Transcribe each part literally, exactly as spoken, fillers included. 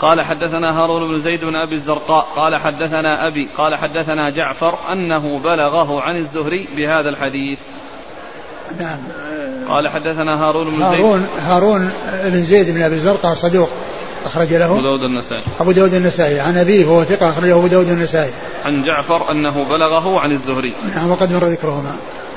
قال حدثنا هارون بن زيد بن أبي الزرقاء قال حدثنا أبي قال حدثنا جعفر أنه بلغه عن الزهري بهذا الحديث. نعم. قال حدثنا هارون بن زيد هارون, هارون بن زيد بن أبي الزرقاء صدوق أخرج له أبو داود النسائي أبو داود النسائي عن أبيه وهو ثقة أخرجه أبو داود النسائي عن جعفر أنه بلغه عن الزهري. نعم وقد مر ذكرهما.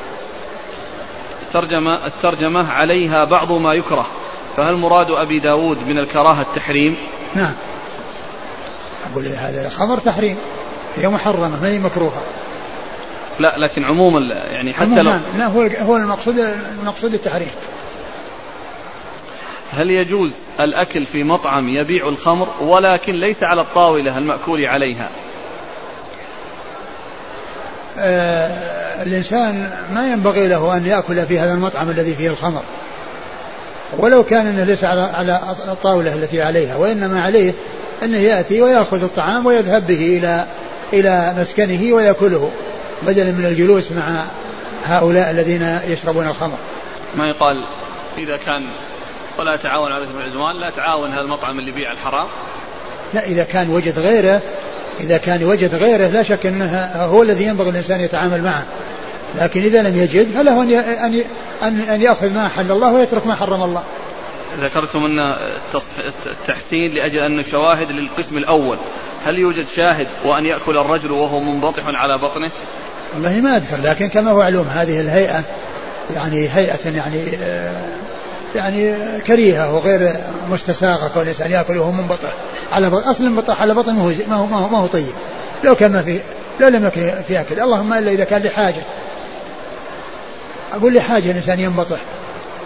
الترجمة, الترجمة عليها بعض ما يكره، فهل مراد أبي داود من الكراهة التحريم؟ نعم أقول هذا خبر تحريم، هي محرمة ما هي مكروهة. لا لكن عموما يعني حتى لو نعم. لا هو هو المقصود المقصود التحريم. هل يجوز الأكل في مطعم يبيع الخمر ولكن ليس على الطاولة المأكول عليها؟ آه الإنسان ما ينبغي له أن يأكل في هذا المطعم الذي فيه الخمر، ولو كان أنه ليس على, على الطاولة التي عليها، وإنما عليه أنه يأتي ويأخذ الطعام ويذهب به إلى إلى مسكنه ويأكله بدلا من الجلوس مع هؤلاء الذين يشربون الخمر. ما يقال إذا كان ولا تعاون على الإثم والعدوان، لا تعاون هذا المطعم اللي يبيع الحرام؟ لا إذا كان وجد غيره إذا كان وجد غيره لا شك أنه هو الذي ينبغي الإنسان يتعامل معه، لكن إذا لم يجد فله أن أن أن يأخذ ما حل الله ويترك ما حرم الله. ذكرتم أن التحسين لأجل أن شواهد للقسم الأول، هل يوجد شاهد وأن يأكل الرجل وهو منبطح على بطنه؟ والله ما أذكر، لكن كما هو معلوم هذه الهيئة يعني هيئة يعني يعني كريهة وغير مستساغة، كل إنسان يأكل وهو منبطح على بطن، أصل منبطح على بطن ما هو ما هو ما هو طيب، لو كان ما في لو لم يكن في أكل، اللهم إلا إذا كان لحاجة. أقول لحاجة الإنسان ينبطح،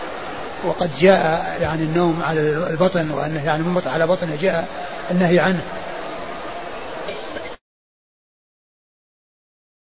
وقد جاء يعني النوم على البطن وأنه يعني منبطح على بطنه جاء النهي عنه.